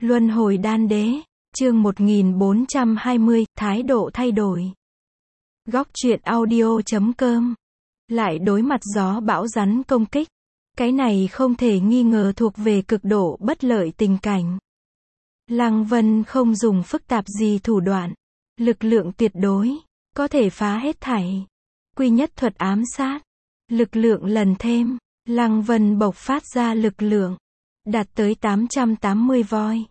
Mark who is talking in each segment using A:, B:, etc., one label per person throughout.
A: Luân hồi đan đế, chương 1420, thái độ thay đổi. Góc truyện audio.com. Lại đối mặt gió bão rắn công kích. Cái này không thể nghi ngờ thuộc về cực độ bất lợi tình cảnh. Lăng Vân không dùng phức tạp gì thủ đoạn. Lực lượng tuyệt đối, có thể phá hết thảy. Quy nhất thuật ám sát. Lực lượng lần thêm, Lăng Vân bộc phát ra lực lượng. Đạt tới 880 voi.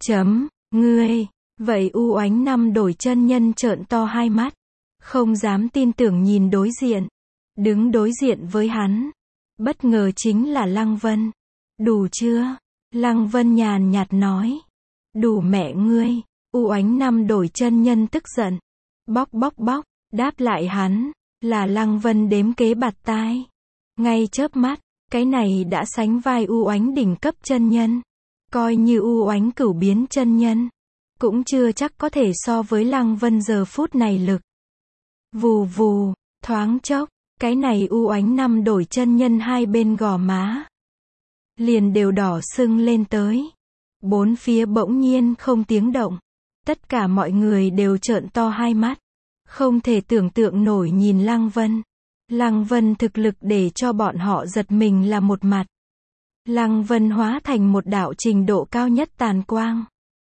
A: Ngươi, vậy U Oánh Năm đổi chân nhân trợn to hai mắt. Không dám tin tưởng nhìn đối diện. Đứng đối diện với hắn. Bất ngờ chính là Lăng Vân. Đủ chưa? Lăng Vân nhàn nhạt nói. Đủ mẹ ngươi. U Oánh Năm đổi chân nhân tức giận. Bóc, đáp lại hắn. Là Lăng Vân đếm kế bạt tai. Ngay chớp mắt, cái này đã sánh vai U Oánh đỉnh cấp chân nhân. Coi như U Oánh cửu biến chân nhân. Cũng chưa chắc có thể so với Lăng Vân giờ phút này lực. Vù vù, thoáng chốc, cái này U Oánh Năm đổi chân nhân hai bên gò má. Liền đều đỏ sưng lên tới. Bốn phía bỗng nhiên không tiếng động. Tất cả mọi người đều trợn to hai mắt. Không thể tưởng tượng nổi nhìn Lăng Vân. Lăng Vân thực lực để cho bọn họ giật mình là một mặt. Lăng Vân hóa thành một đạo trình độ cao nhất tàn quang.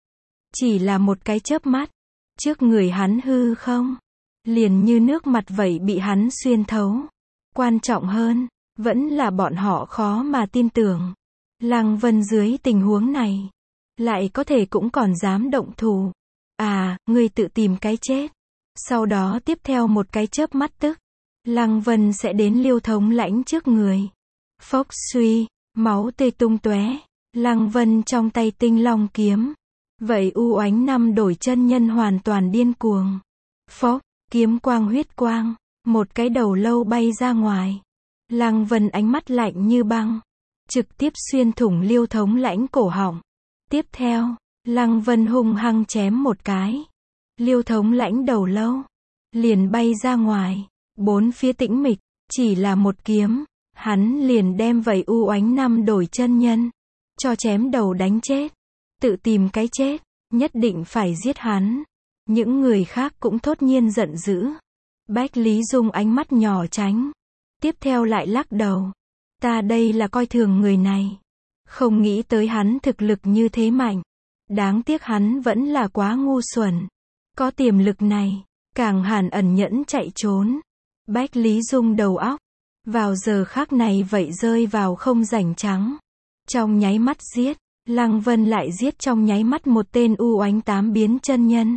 A: Chỉ là một cái chớp mắt. Trước người hắn hư không. Liền như nước mặt vậy bị hắn xuyên thấu. Quan trọng hơn, vẫn là bọn họ khó mà tin tưởng. Lăng Vân dưới tình huống này. Lại có thể cũng còn dám động thủ. À, ngươi tự tìm cái chết. Sau đó tiếp theo một cái chớp mắt tức. Lăng Vân sẽ đến Liêu Thống Lãnh trước người. Phốc suy, máu tươi tung tóe. Lăng Vân trong tay tinh long kiếm. Vậy U Oánh Năm đổi chân nhân hoàn toàn điên cuồng. Phốc, kiếm quang huyết quang. Một cái đầu lâu bay ra ngoài. Lăng Vân ánh mắt lạnh như băng. Trực tiếp xuyên thủng Liêu Thống Lãnh cổ họng. Tiếp theo, Lăng Vân hung hăng chém một cái. Liêu Thống Lãnh đầu lâu. Liền bay ra ngoài. Bốn phía tĩnh mịch. Chỉ là một kiếm. Hắn liền đem vậy U Oánh Năm đổi chân nhân. Cho chém đầu đánh chết. Tự tìm cái chết. Nhất định phải giết hắn. Những người khác cũng thốt nhiên giận dữ. Bách Lý Dung ánh mắt nhỏ tránh. Tiếp theo lại lắc đầu. Ta đây là coi thường người này. Không nghĩ tới hắn thực lực như thế mạnh. Đáng tiếc hắn vẫn là quá ngu xuẩn. Có tiềm lực này. Càng hàn ẩn nhẫn chạy trốn. Bách Lý Dung đầu óc. Vào giờ khắc này vậy rơi vào không rảnh trắng. Trong nháy mắt giết. Lăng Vân lại giết trong nháy mắt một tên U Oánh tám biến chân nhân.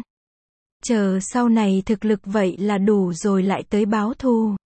A: Chờ sau này thực lực vậy là đủ rồi lại tới báo thù.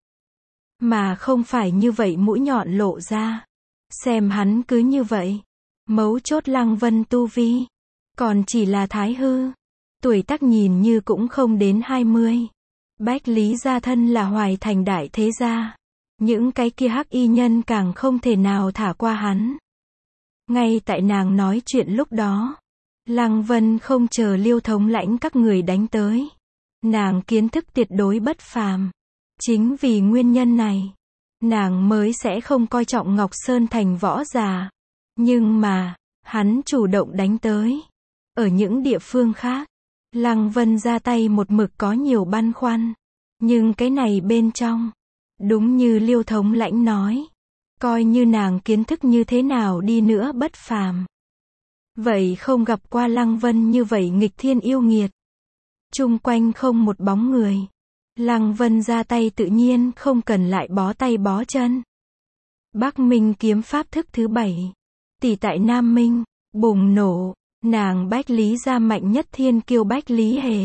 A: Mà không phải như vậy mũi nhọn lộ ra. Xem hắn cứ như vậy. Mấu chốt Lăng Vân tu vi. Còn chỉ là thái hư. Tuổi tác nhìn như cũng không đến 20. Bách Lý gia thân là Hoài Thành đại thế gia. Những cái kia hắc y nhân càng không thể nào thả qua hắn. Ngay tại nàng nói chuyện lúc đó. Lăng Vân không chờ Liêu Thống Lãnh các người đánh tới. Nàng kiến thức tuyệt đối bất phàm. Chính vì nguyên nhân này. Nàng mới sẽ không coi trọng Ngọc Sơn Thành võ giả. Nhưng mà, hắn chủ động đánh tới. Ở những địa phương khác. Lăng Vân ra tay một mực có nhiều băn khoăn. Nhưng cái này bên trong. Đúng như Liêu Thống Lãnh nói. Coi như nàng kiến thức như thế nào đi nữa bất phàm. Vậy không gặp qua Lăng Vân như vậy nghịch thiên yêu nghiệt. Chung quanh không một bóng người. Lăng Vân ra tay tự nhiên không cần lại bó tay bó chân. Bắc Minh kiếm pháp thức thứ 7. Tỷ tại Nam Minh, bùng nổ. Nàng Bách Lý gia mạnh nhất thiên kiêu Bách Lý Hề.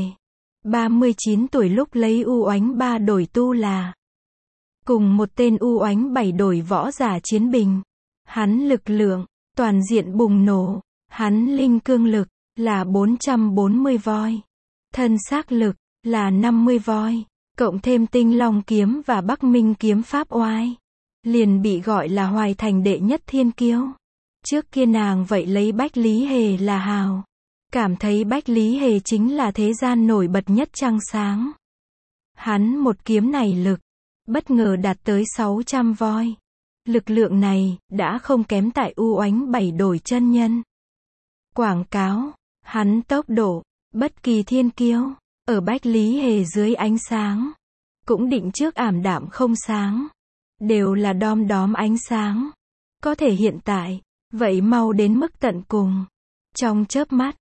A: 39 tuổi lúc lấy U Oánh 3 đổi tu là. Cùng một tên U Oánh 7 đổi võ giả chiến bình. Hắn lực lượng, toàn diện bùng nổ. Hắn linh cương lực, là 440 voi. Thân xác lực, là 50 voi. Cộng thêm tinh long kiếm và Bắc Minh kiếm pháp oai. Liền bị gọi là Hoài Thành đệ nhất thiên kiêu. Trước kia nàng vậy lấy Bách Lý Hề là hào. Cảm thấy Bách Lý Hề chính là thế gian nổi bật nhất trăng sáng. Hắn một kiếm này lực. Bất ngờ đạt tới 600 voi. Lực lượng này, đã không kém tại U Oánh 7 đổi chân nhân. Quảng cáo, hắn tốc độ, bất kỳ thiên kiêu, ở Bách Lý Hề dưới ánh sáng, cũng định trước ảm đạm không sáng, đều là đom đóm ánh sáng. Có thể hiện tại, vậy mau đến mức tận cùng. Trong chớp mắt,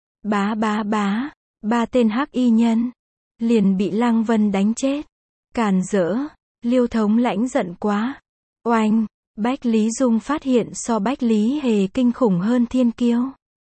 A: ba tên hắc y nhân, liền bị Lăng Vân đánh chết. Càn rỡ, Liêu thống lãnh giận quá. Oanh, Bách Lý Dung phát hiện so Bách Lý Hề kinh khủng hơn thiên kiêu.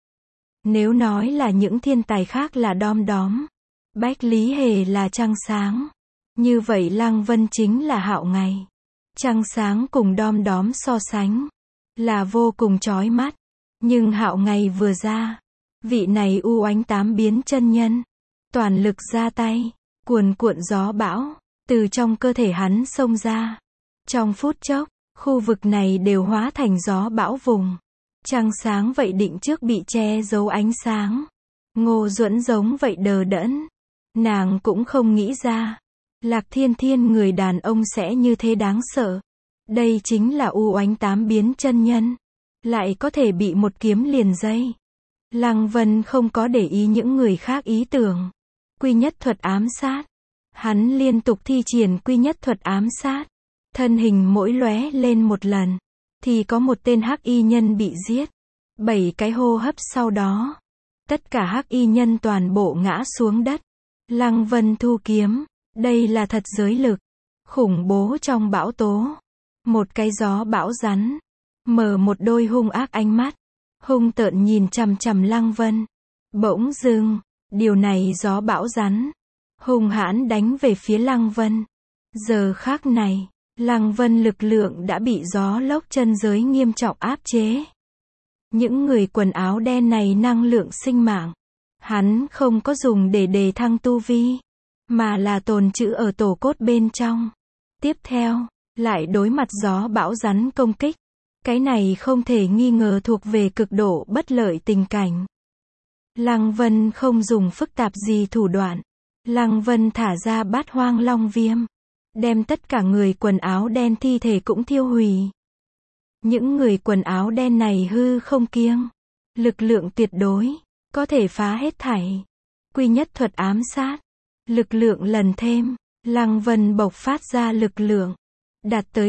A: Nếu nói là những thiên tài khác là đom đóm, Bách Lý Hề là trăng sáng, như vậy Lăng Vân chính là hạo ngày. Trăng sáng cùng đom đóm so sánh, là vô cùng chói mắt. Nhưng hạo ngày vừa ra, vị này u oánh tám biến chân nhân, toàn lực ra tay, cuồn cuộn gió bão, từ trong cơ thể hắn xông ra. Trong phút chốc, khu vực này đều hóa thành gió bão vùng. Trăng sáng vậy định trước bị che giấu ánh sáng. Ngô Duẫn giống vậy đờ đẫn. Nàng cũng không nghĩ ra, Lạc Thiên Thiên người đàn ông sẽ như thế đáng sợ. Đây chính là u oánh tám biến chân nhân, lại có thể bị một kiếm liền dây. Lăng Vân không có để ý những người khác ý tưởng. Quy nhất thuật ám sát. Hắn liên tục thi triển quy nhất thuật ám sát. Thân hình mỗi lóe lên một lần, thì có một tên hắc y nhân bị giết. 7 cái hô hấp sau đó, tất cả hắc y nhân toàn bộ ngã xuống đất. Lăng Vân thu kiếm, đây là thật giới lực, khủng bố trong bão tố. Một cái gió bão rắn, mở một đôi hung ác ánh mắt, hung tợn nhìn chằm chằm Lăng Vân. Bỗng dưng, điều này gió bão rắn, hung hãn đánh về phía Lăng Vân. Giờ khắc này, Lăng Vân lực lượng đã bị gió lốc chân giới nghiêm trọng áp chế. Những người quần áo đen này năng lượng sinh mạng, hắn không có dùng để đề thăng tu vi, mà là tồn trữ ở tổ cốt bên trong. Tiếp theo, lại đối mặt gió bão rắn công kích. Cái này không thể nghi ngờ thuộc về cực độ bất lợi tình cảnh. Lăng Vân không dùng phức tạp gì thủ đoạn. Lăng Vân thả ra Bát Hoang Long Viêm, đem tất cả người quần áo đen thi thể cũng thiêu hủy. Những người quần áo đen này hư không kiêng, lực lượng tuyệt đối, có thể phá hết thảy. Quy nhất thuật ám sát, lực lượng lần thêm, Lăng Vân bộc phát ra lực lượng, đạt tới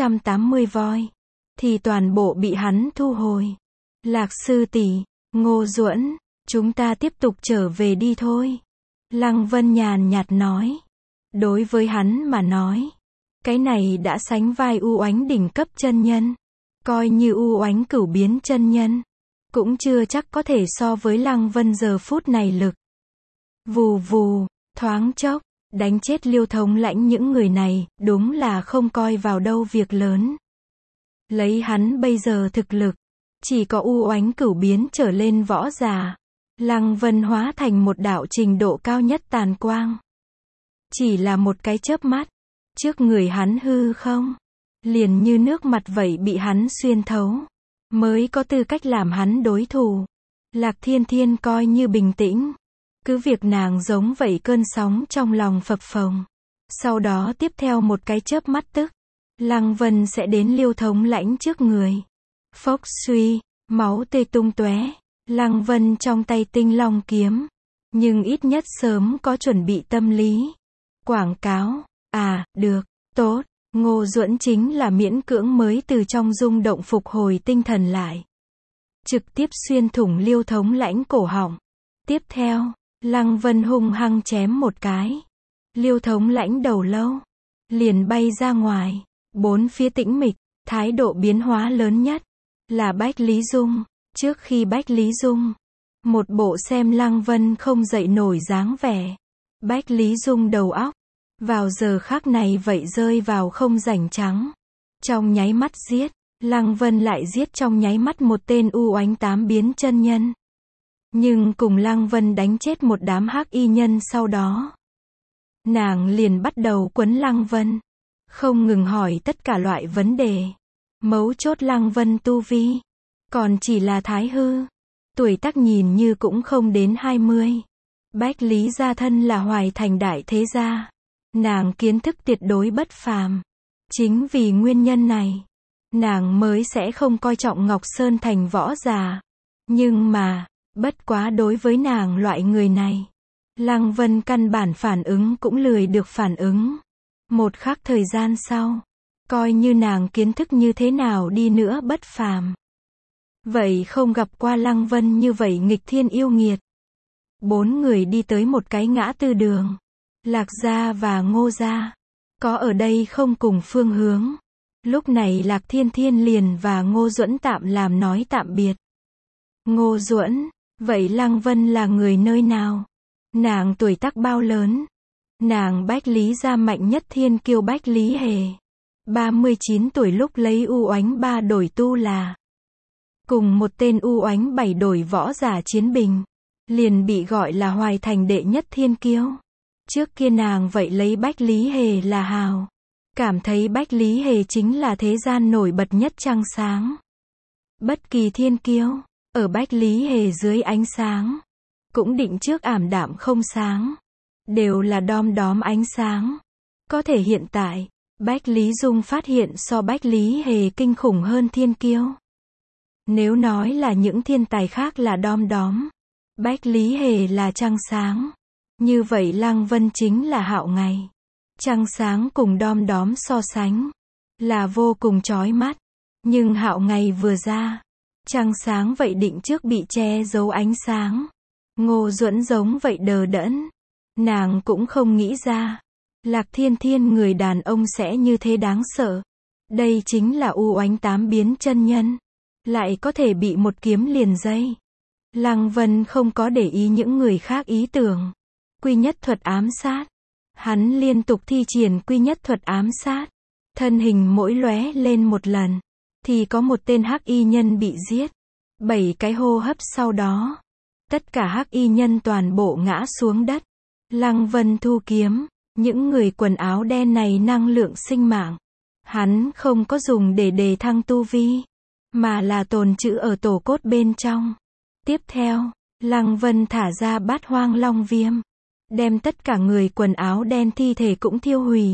A: 880 voi, thì toàn bộ bị hắn thu hồi. Lạc sư tỷ, Ngô Duẫn, chúng ta tiếp tục trở về đi thôi. Lăng Vân nhàn nhạt nói. Đối với hắn mà nói, cái này đã sánh vai u oánh đỉnh cấp chân nhân. Coi như u oánh cửu biến chân nhân, cũng chưa chắc có thể so với Lăng Vân giờ phút này lực. Vù vù, thoáng chốc, đánh chết Liêu thống lãnh những người này, đúng là không coi vào đâu việc lớn. Lấy hắn bây giờ thực lực, chỉ có u oánh cửu biến trở lên võ giả. Lăng Vân hóa thành một đạo trình độ cao nhất tàn quang. Chỉ là một cái chớp mắt, trước người hắn hư không, liền như nước mặt vậy bị hắn xuyên thấu, mới có tư cách làm hắn đối thủ. Lạc Thiên Thiên coi như bình tĩnh, cứ việc nàng giống vậy cơn sóng trong lòng phập phồng. Sau đó tiếp theo một cái chớp mắt tức, Lăng Vân sẽ đến Liêu thống lãnh trước người. Phốc suy, máu tươi tung tóe. Lăng Vân trong tay Tinh Long kiếm, nhưng ít nhất sớm có chuẩn bị tâm lý. Quảng cáo, được, tốt, Ngô Duẫn chính là miễn cưỡng mới từ trong rung động phục hồi tinh thần lại. Trực tiếp xuyên thủng Liêu thống lãnh cổ họng. Tiếp theo, Lăng Vân hung hăng chém một cái. Liêu thống lãnh đầu lâu, liền bay ra ngoài. Bốn phía tĩnh mịch, thái độ biến hóa lớn nhất, là Bách Lý Dung. Trước khi Bách Lý Dung, một bộ xem Lăng Vân không dậy nổi dáng vẻ. Bách Lý Dung đầu óc, vào giờ khắc này vậy rơi vào không rảnh trắng. Trong nháy mắt giết, Lăng Vân lại giết trong nháy mắt một tên u oánh tám biến chân nhân. Nhưng cùng Lăng Vân đánh chết một đám hắc y nhân sau đó, nàng liền bắt đầu quấn Lăng Vân, không ngừng hỏi tất cả loại vấn đề. Mấu chốt Lăng Vân tu vi, còn chỉ là thái hư, tuổi tác nhìn như cũng không đến 20. Bách Lý gia thân là Hoài Thành đại thế gia, nàng kiến thức tuyệt đối bất phàm. Chính vì nguyên nhân này, nàng mới sẽ không coi trọng Ngọc Sơn thành võ giả. Nhưng mà, Bất quá đối với nàng loại người này, Lăng Vân căn bản phản ứng cũng lười được phản ứng. Một khắc thời gian sau, coi như nàng kiến thức như thế nào đi nữa bất phàm, vậy không gặp qua Lăng Vân như vậy nghịch thiên yêu nghiệt. Bốn người đi tới một cái ngã tư đường. Lạc gia và Ngô gia có ở đây không cùng phương hướng. Lúc này Lạc Thiên Thiên liền và Ngô Duẫn tạm làm nói tạm biệt. Ngô Duẫn, vậy Lăng Vân là người nơi nào? Nàng tuổi tác bao lớn? Nàng Bách Lý gia mạnh nhất thiên kiêu Bách Lý Hề. 39 tuổi lúc lấy U Oánh 3 đổi tu là. Cùng một tên U Oánh 7 đổi võ giả chiến bình. Liền bị gọi là Hoài Thành đệ nhất thiên kiêu. Trước kia nàng vậy lấy Bách Lý Hề là hào. Cảm thấy Bách Lý Hề chính là thế gian nổi bật nhất trăng sáng. Bất kỳ thiên kiêu, ở Bách Lý Hề dưới ánh sáng, cũng định trước ảm đạm không sáng. Đều là đom đóm ánh sáng. Có thể hiện tại, Bách Lý Dung phát hiện so Bách Lý Hề kinh khủng hơn thiên kiêu. Nếu nói là những thiên tài khác là đom đóm, Bách Lý Hề là trăng sáng. Như vậy Lăng Vân chính là hạo ngày. Trăng sáng cùng đom đóm so sánh, là vô cùng chói mắt. Nhưng hạo ngày vừa ra, trăng sáng vậy định trước bị che giấu ánh sáng. Ngô Duẫn giống vậy đờ đẫn. Nàng cũng không nghĩ ra, Lạc Thiên Thiên người đàn ông sẽ như thế đáng sợ. Đây chính là U Oánh 8 biến chân nhân. Lại có thể bị một kiếm liền dây. Lăng Vân không có để ý những người khác ý tưởng. Quy nhất thuật ám sát. Hắn liên tục thi triển quy nhất thuật ám sát. Thân hình mỗi lóe lên một lần, thì có một tên hắc y nhân bị giết. 7 cái hô hấp sau đó, tất cả hắc y nhân toàn bộ ngã xuống đất. Lăng Vân thu kiếm, những người quần áo đen này năng lượng sinh mạng. Hắn không có dùng để đề thăng tu vi, mà là tồn trữ ở tổ cốt bên trong. Tiếp theo, Lăng Vân thả ra Bát Hoang Long Viêm, đem tất cả người quần áo đen thi thể cũng thiêu hủy.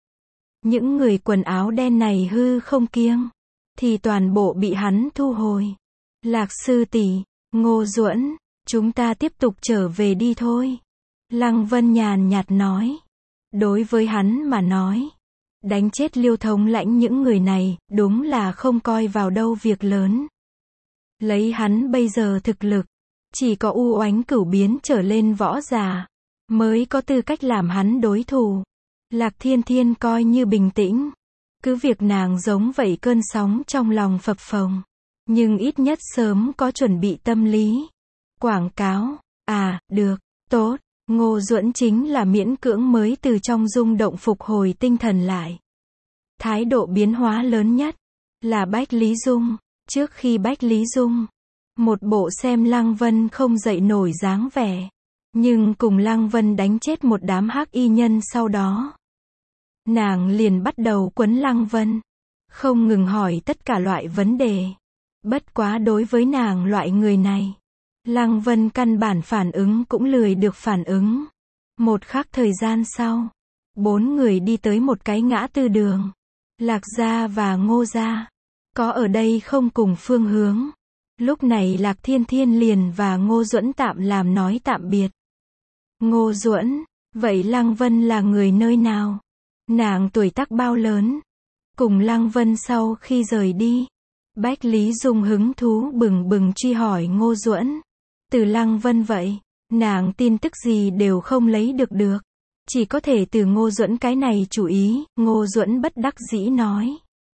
A: Những người quần áo đen này hư không kiêng, thì toàn bộ bị hắn thu hồi. Lạc sư tỷ, Ngô Duẫn, chúng ta tiếp tục trở về đi thôi. Lăng Vân nhàn nhạt nói. Đối với hắn mà nói, đánh chết Liêu thống lãnh những người này, đúng là không coi vào đâu việc lớn. Lấy hắn bây giờ thực lực, chỉ có U Oánh cửu biến trở lên võ giả, mới có tư cách làm hắn đối thủ. Lạc Thiên Thiên coi như bình tĩnh. Cứ việc nàng giống vậy cơn sóng trong lòng phập phồng. Nhưng ít nhất sớm có chuẩn bị tâm lý. Quảng cáo. À, được, tốt. Ngô Duẫn chính là miễn cưỡng mới từ trong rung động phục hồi tinh thần lại. Thái độ biến hóa lớn nhất là Bách Lý Dung. Trước khi Bách Lý Dung, một bộ xem Lăng Vân không dậy nổi dáng vẻ. Nhưng cùng Lăng Vân đánh chết một đám hắc y nhân sau đó, nàng liền bắt đầu quấn Lăng Vân, không ngừng hỏi tất cả loại vấn đề. Bất quá đối với nàng loại người này, Lăng Vân căn bản phản ứng cũng lười được phản ứng. Một khắc thời gian sau, bốn người đi tới một cái ngã tư đường. Lạc gia và Ngô gia có ở đây không cùng phương hướng. Lúc này Lạc Thiên Thiên liền và Ngô Duẫn tạm làm nói tạm biệt. Ngô Duẫn, vậy Lăng Vân là người nơi nào? Nàng tuổi tác bao lớn? Cùng Lăng Vân sau khi rời đi, Bách Lý Dung hứng thú bừng bừng truy hỏi Ngô Duẫn. Từ Lăng Vân vậy, nàng tin tức gì đều không lấy được. Chỉ có thể từ Ngô Duẫn cái này chủ ý. Ngô Duẫn bất đắc dĩ nói.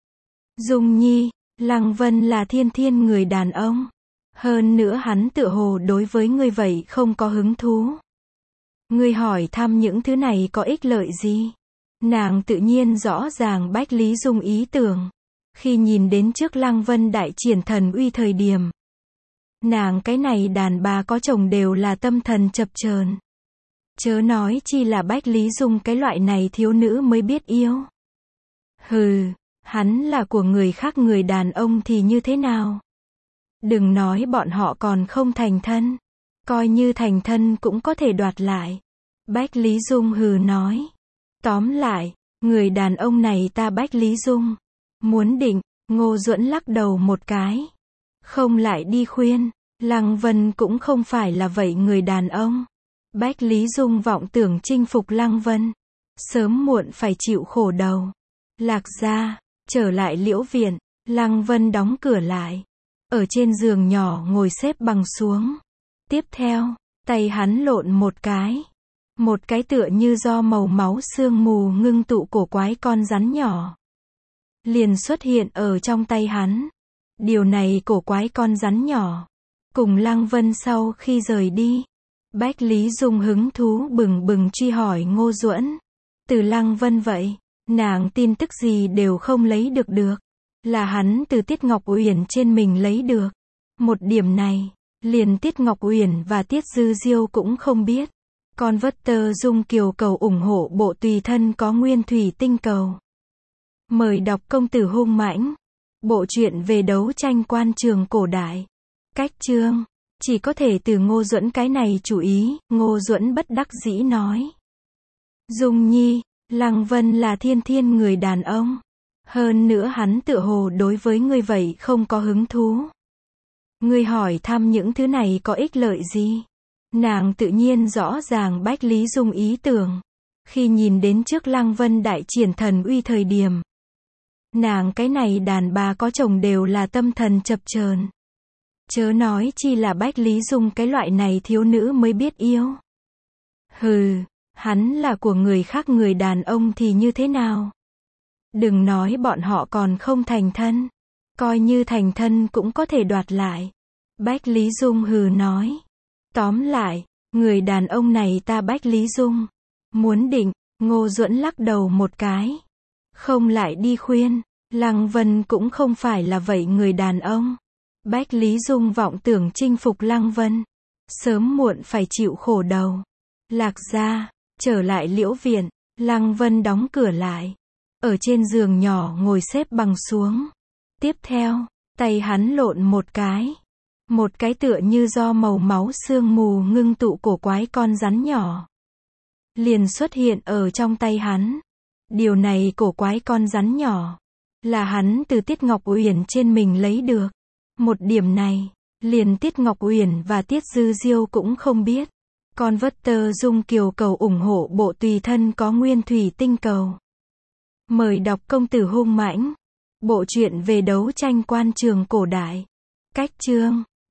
A: Dung nhi, Lăng Vân là Thiên Thiên người đàn ông. Hơn nữa hắn tựa hồ đối với ngươi vậy không có hứng thú. Ngươi hỏi thăm những thứ này có ích lợi gì? Nàng tự nhiên rõ ràng Bách Lý Dung ý tưởng. Khi nhìn đến trước Lăng Vân đại triển thần uy thời điểm, nàng cái này đàn bà có chồng đều là tâm thần chập chờn. Chớ nói chi là Bách Lý Dung cái loại này thiếu nữ mới biết yêu. Hừ, hắn là của người khác, người đàn ông thì như thế nào? Đừng nói bọn họ còn không thành thân. Coi như thành thân cũng có thể đoạt lại. Bách Lý Dung hừ nói. Tóm lại, người đàn ông này ta Bách Lý Dung muốn định. Ngô Duẫn lắc đầu một cái, không lại đi khuyên. Lăng Vân cũng không phải là vậy người đàn ông. Bách Lý Dung vọng tưởng chinh phục Lăng Vân. Sớm muộn phải chịu khổ đầu. Lạc gia, trở lại Liễu viện, Lăng Vân đóng cửa lại. Ở trên giường nhỏ ngồi xếp bằng xuống. Tiếp theo, tay hắn lộn một cái. Một cái tựa như do màu máu sương mù ngưng tụ cổ quái con rắn nhỏ liền xuất hiện ở trong tay hắn. Điều này cổ quái con rắn nhỏ cùng Lăng Vân sau khi rời đi, Bách Lý Dung hứng thú bừng bừng truy hỏi Ngô Duẫn. Từ Lăng Vân vậy, nàng tin tức gì đều không lấy được là hắn từ Tiết Ngọc Uyển trên mình lấy được. Một điểm này, liền Tiết Ngọc Uyển và Tiết Dư Diêu cũng không biết. Con vất tơ Dung Kiều cầu ủng hộ bộ tùy thân có nguyên thủy tinh cầu. Mời đọc Công tử hung mãnh. Bộ truyện về đấu tranh quan trường cổ đại. Cách chương. Chỉ có thể từ Ngô Duẫn cái này chủ ý, Ngô Duẫn bất đắc dĩ nói. Dung Nhi, Lăng Vân là thiên người đàn ông. Hơn nữa hắn tựa hồ đối với ngươi vậy không có hứng thú. Ngươi hỏi thăm những thứ này có ích lợi gì? Nàng tự nhiên rõ ràng Bách Lý Dung ý tưởng. Khi nhìn đến trước Lăng Vân đại triển thần uy thời điểm, nàng cái này đàn bà có chồng đều là tâm thần chập chờn. Chớ nói chi là Bách Lý Dung cái loại này thiếu nữ mới biết yêu. Hừ, hắn là của người khác người đàn ông thì như thế nào? Đừng nói bọn họ còn không thành thân. Coi như thành thân cũng có thể đoạt lại. Bách Lý Dung hừ nói. Tóm lại, người đàn ông này ta Bách Lý Dung muốn định. Ngô Duẫn lắc đầu một cái. Không lại đi khuyên. Lăng Vân cũng không phải là vậy người đàn ông. Bách Lý Dung vọng tưởng chinh phục Lăng Vân. Sớm muộn phải chịu khổ đầu. Lạc gia, trở lại Liễu viện, Lăng Vân đóng cửa lại. Ở trên giường nhỏ ngồi xếp bằng xuống. Tiếp theo, tay hắn lộn một cái. Một cái tựa như do màu máu sương mù ngưng tụ cổ quái con rắn nhỏ liền xuất hiện ở trong tay hắn. Điều này cổ quái con rắn nhỏ là hắn từ Tiết Ngọc Uyển trên mình lấy được. Một điểm này, liền Tiết Ngọc Uyển và Tiết Dư Diêu cũng không biết. Con vất tơ Dung Kiều cầu ủng hộ bộ tùy thân có nguyên thủy tinh cầu. Mời đọc Công tử hung mãnh. Bộ truyện về đấu tranh quan trường cổ đại. Cách chương.